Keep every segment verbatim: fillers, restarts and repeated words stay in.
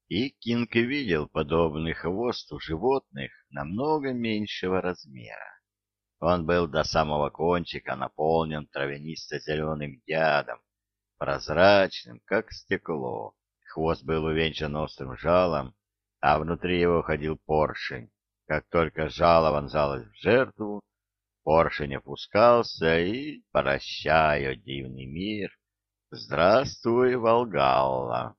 И Кинг видел подобный хвост у животных намного меньшего размера. Он был до самого кончика наполнен травянисто-зеленым ядом, прозрачным, как стекло. Хвост был увенчан острым жалом, а внутри его ходил поршень. Как только жало вонзалось в жертву, поршень опускался и, прощай, о дивный мир, здравствуй, Волгалла.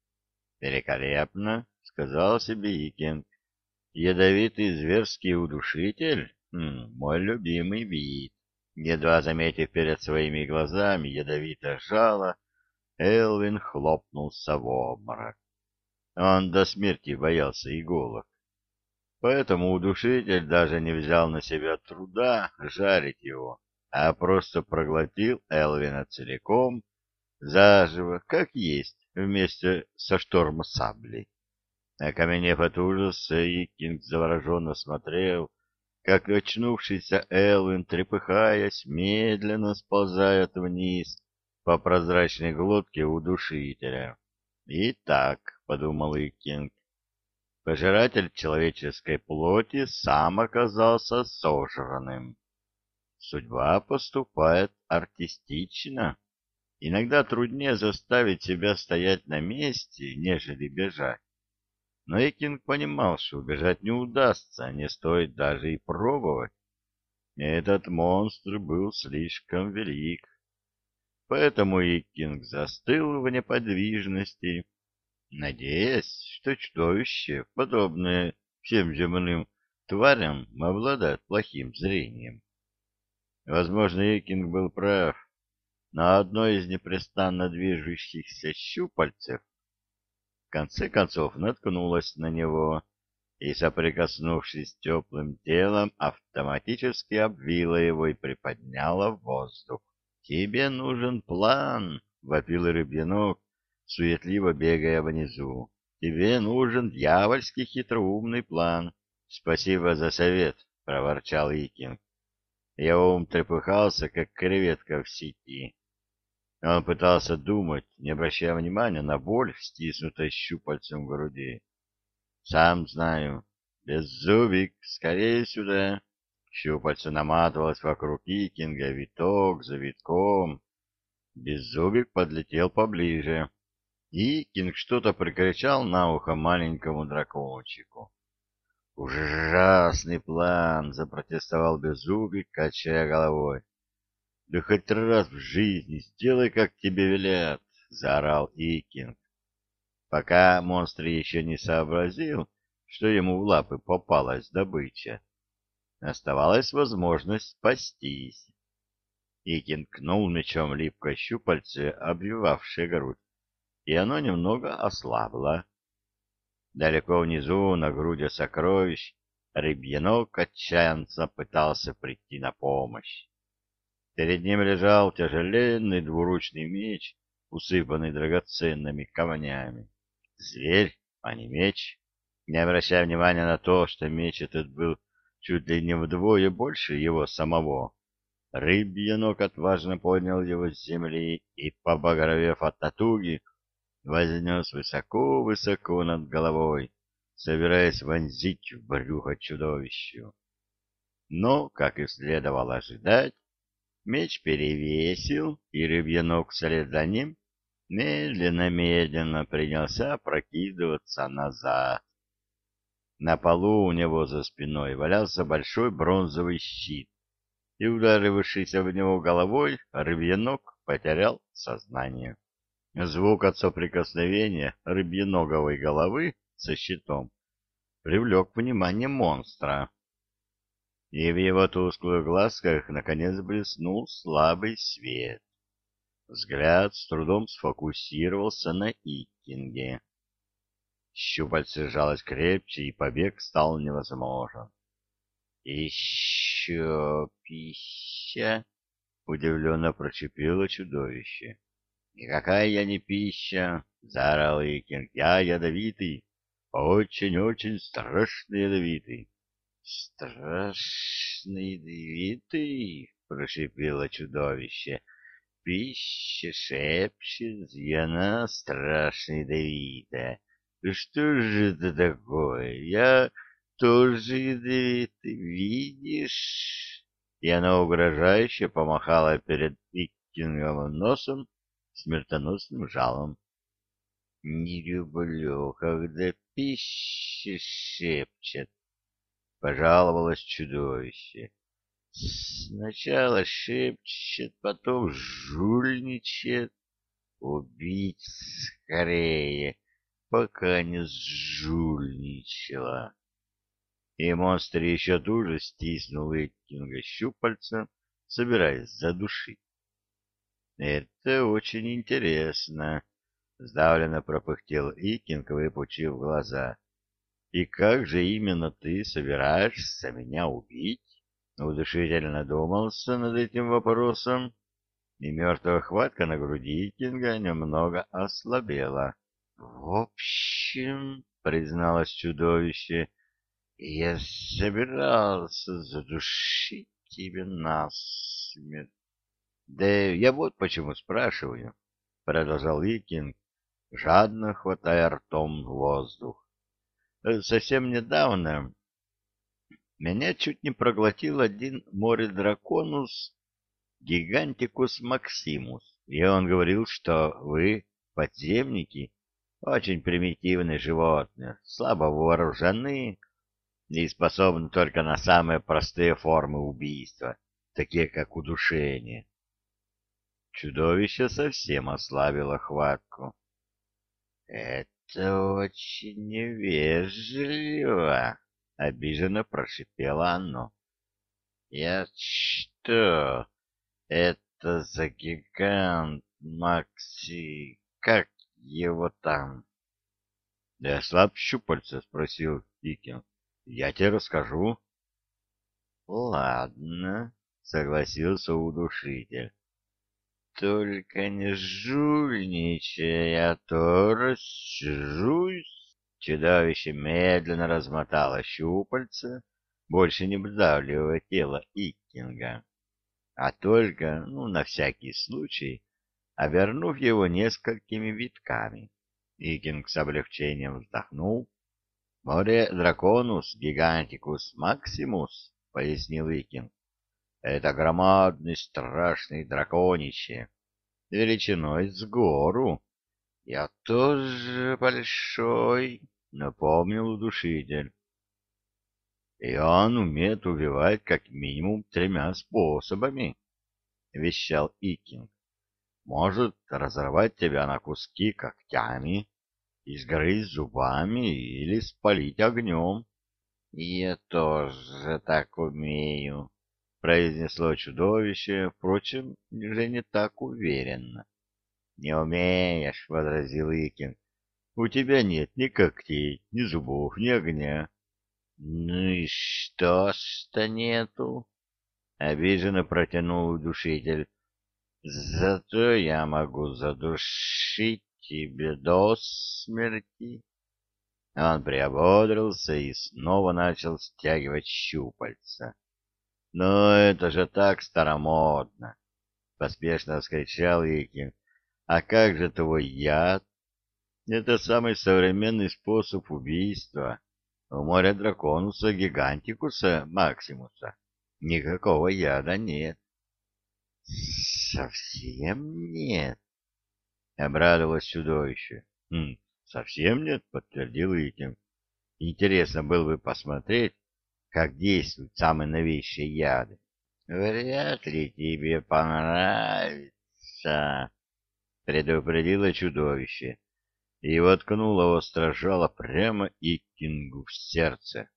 «Великолепно», — сказал себе Икинг. «Ядовитый зверский удушитель? М, мой любимый вид». Едва заметив перед своими глазами ядовитое жало, Элвин хлопнулся в обморок. Он до смерти боялся иголок. Поэтому удушитель даже не взял на себя труда жарить его, а просто проглотил Элвина целиком, заживо, как есть, вместе со штормсаблей. Окаменев от ужаса, Икинг завороженно смотрел, как очнувшийся Элвин, трепыхаясь, медленно сползает вниз по прозрачной глотке удушителя. «И так», — подумал Икинг, — пожиратель человеческой плоти сам оказался сожранным. Судьба поступает артистично. Иногда труднее заставить себя стоять на месте, нежели бежать. Но Экинг понимал, что убежать не удастся, не стоит даже и пробовать. Этот монстр был слишком велик. Поэтому Экинг застыл в неподвижности, надеясь, что чудовище, подобное всем земным тварям, обладает плохим зрением. Возможно, Экинг был прав. На одно из непрестанно движущихся щупальцев в конце концов наткнулась на него и, соприкоснувшись с теплым телом, автоматически обвила его и приподняла в воздух. «Тебе нужен план!» — вопил рыбьенок, суетливо бегая внизу. «Тебе нужен дьявольский хитроумный план!» «Спасибо за совет!» — проворчал Икинг. Его ум трепыхался, как креветка в сети. Он пытался думать, не обращая внимания на боль, стиснутой щупальцем в груди. «Сам знаю. Беззубик, скорее сюда!» Щупальце наматывалось вокруг Икинга, виток за витком. Беззубик подлетел поближе. Икинг что-то прикричал на ухо маленькому дракончику. «Ужасный план!» — запротестовал Беззубик, качая головой. «Да хоть раз в жизни сделай, как тебе велят!» — заорал Икинг. Пока монстр еще не сообразил, что ему в лапы попалась добыча, оставалась возможность спастись. Икинг кнул мечом липкое щупальце, обвивавшее грудь, и оно немного ослабло. Далеко внизу, на груди сокровищ, рыбьенок отчаянно пытался прийти на помощь. Перед ним лежал тяжеленный двуручный меч, усыпанный драгоценными камнями. Зверь, а не меч. Не обращая внимания на то, что меч этот был чуть ли не вдвое больше его самого, рыбьенок отважно поднял его с земли и, побагровев от натуги, вознес высоко-высоко над головой, собираясь вонзить в брюхо чудовищу. Но, как и следовало ожидать, меч перевесил, и рыбьенок вслед за ним медленно-медленно принялся прокидываться назад. На полу у него за спиной валялся большой бронзовый щит, и, ударившийся в него головой, рыбьенок потерял сознание. Звук от соприкосновения рыбьеноговой головы со щитом привлек внимание монстра, и в его тусклых глазках наконец блеснул слабый свет. Взгляд с трудом сфокусировался на Иккинге. Щупальце сжалось крепче, и побег стал невозможен. «Еще пища?» — удивленно прочипело чудовище. «Никакая я не пища!» — заорал Иккинг. «Я ядовитый, очень-очень страшно ядовитый!» «Страшно ядовитый?» — прошипело чудовище. «Пища шепчет, и она страшно ядовитая. Что же это такое? Я тоже ядовитый, видишь? И она угрожающе помахала перед Иккинговым носом смертоносным жалом. Не люблю, когда пища шепчет, пожаловалось чудовище. Сначала шепчет, потом жульничает. Убить скорее, пока не сжульничала. И монстр еще туже стиснул Иккинга щупальцем, собираясь задушить. Это очень интересно, сдавленно пропыхтел Иккинг, выпучив глаза. И как же именно ты собираешься меня убить? Удушительно думался над этим вопросом, и мертвая хватка на груди Иккинга немного ослабела. — В общем, — призналось чудовище, — я собирался задушить тебя насмерть. — Да я вот почему спрашиваю, — продолжал Иккинг, жадно хватая ртом воздух. — Совсем недавно меня чуть не проглотил один море-драконус Гигантикус Максимус, и он говорил, что вы, подземники, очень примитивные животные, слабо вооружены и способны только на самые простые формы убийства, такие как удушение. Чудовище совсем ослабило хватку. — Это очень невежливо, — обиженно прошипело оно. — Я что, это за гигант Макси, как его там? — Да ослабь щупальца, — спросил Икин. — Я тебе расскажу. — Ладно, — согласился удушитель. — Только не жульничай, а то рассижусь. Чудовище медленно размотало щупальца, больше не вдавливая тело Иккинга, а только, ну, на всякий случай, обернув его несколькими витками. Иккинг с облегчением вздохнул. — Море драконус гигантикус максимус, — пояснил Иккинг. — Это громадный страшный драконище, величиной с гору. — Я тоже большой, — напомнил удушитель. — И он умеет убивать как минимум тремя способами, — вещал Иккинг. — Может разорвать тебя на куски когтями, изгрызть зубами или спалить огнем. — Я тоже так умею, — произнесло чудовище, впрочем, уже не так уверенно. — Не умеешь, — возразил Иккинг. — У тебя нет ни когтей, ни зубов, ни огня. — Ну и что, что нету? — обиженно протянул удушитель. — Зато я могу задушить тебя до смерти. Он приободрился и снова начал стягивать щупальца. — Но это же так старомодно! — поспешно вскричал Икин. — А как же твой яд? Это самый современный способ убийства. У моря драконуса гигантикуса Максимуса никакого яда нет. — Совсем нет? — обрадовалось чудовище. — Хм, совсем нет, — подтвердил Икин. — Интересно было бы посмотреть, как действуют самые новейшие яды. — Вряд ли тебе понравится, — предупредило чудовище и воткнуло остро жало прямо Иккингу в сердце.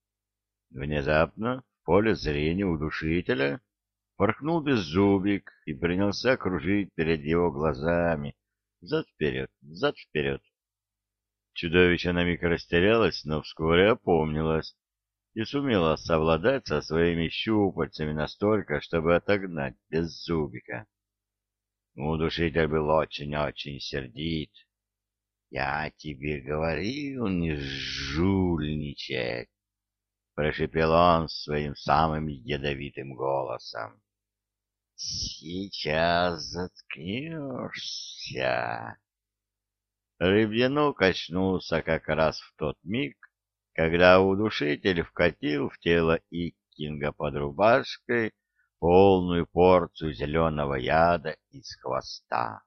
Внезапно в поле зрения удушителя порхнул беззубик и принялся кружить перед его глазами, взад-вперед, взад-вперед. Чудовище на миг растерялось, но вскоре опомнилось и сумела совладать со своими щупальцами настолько, чтобы отогнать беззубика. Удушитель был очень-очень сердит. — Я тебе говорил, не жульничать, — прошепел он своим самым ядовитым голосом. — Сейчас заткнешься. Рыбьянук очнулся как раз в тот миг, когда удушитель вкатил в тело Иккинга под рубашкой полную порцию зеленого яда из хвоста.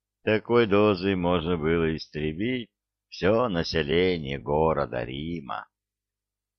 Такой дозой можно было истребить все население города Рима.